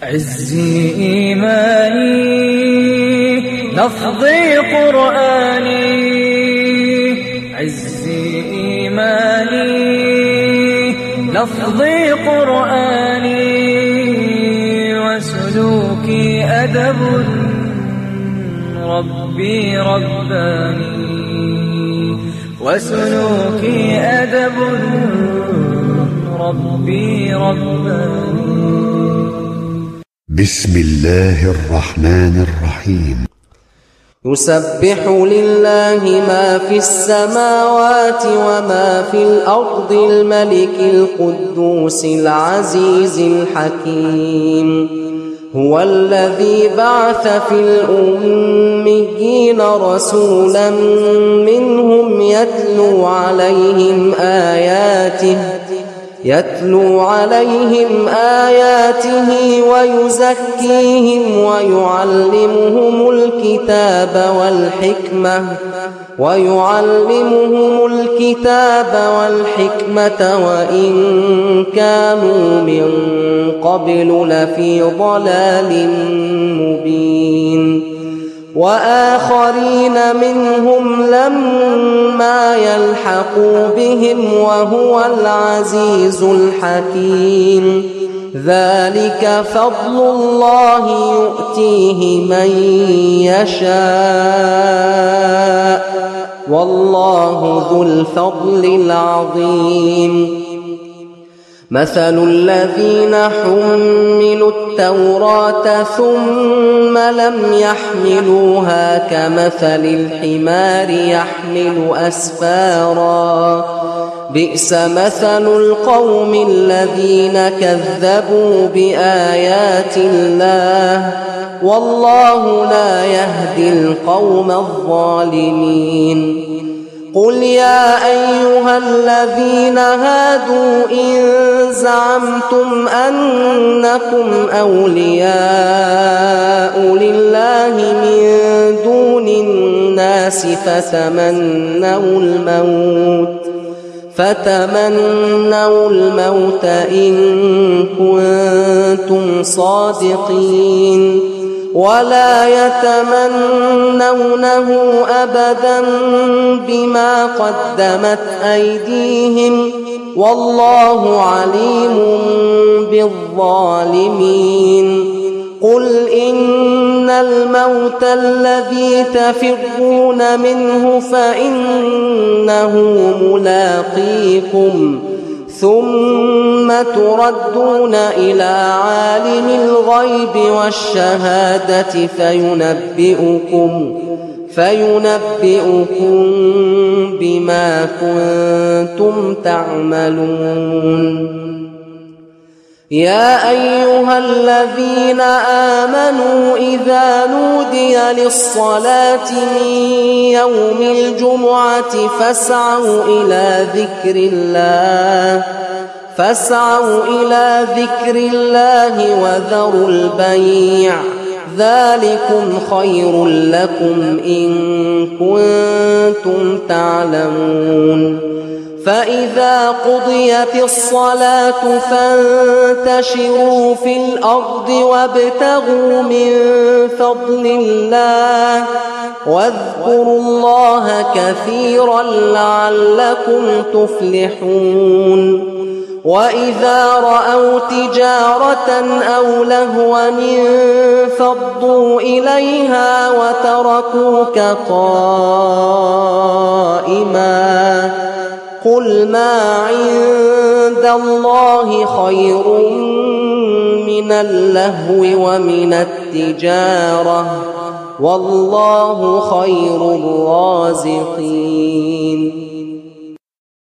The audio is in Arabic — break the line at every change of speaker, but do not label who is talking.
عزي إيماني لفظي قرآني، عزي إيماني لفظي قرآني، وسلوكي أدب ربي رباني، وسلوكي أدب ربي رباني.
بسم الله الرحمن الرحيم.
يسبح لله ما في السماوات وما في الأرض الملك القدوس العزيز الحكيم. هو الذي بعث في الأميين رسولا منهم يتلو عليهم آياته ويزكيهم ويعلمهم الكتاب والحكمة وإن كانوا من قبل لفي ضلال مبين. وآخرين منهم لما يلحقوا بهم وهو العزيز الحكيم. ذلك فضل الله يؤتيه من يشاء والله ذو الفضل العظيم. مثل الذين حملوا التوراة ثم لم يحملوها كمثل الحمار يحمل أسفارا. بئس مثل القوم الذين كذبوا بآيات الله والله لا يهدي القوم الظالمين. قل يا أيها الذين هادوا إن زعمتم أنكم أولياء لله من دون الناس فتمنوا الموت إن كنتم صادقين ولا يتمنونه أبدا بما قدمت أيديهم والله عليم بالظالمين. قل إن الموت الذي تفرون منه فإنه ملاقيكم ثم تردون إلى عالم الغيب والشهادة فينبئكم بما كنتم تعملون. يا أيها الذين آمنوا إذا نودي للصلاة من يوم الجمعة فاسعوا إلى ذكر الله وذروا البيع ذلكم خير لكم إن كنتم تعلمون. فإذا قضيت الصلاة فانتشروا في الأرض وابتغوا من فضل الله واذكروا الله كثيرا لعلكم تفلحون. وإذا رأوا تجارة أو لهوا انفضوا إليها وتركوك قائما. قل ما عند الله خير من اللهو ومن التجارة والله خير الرازقين.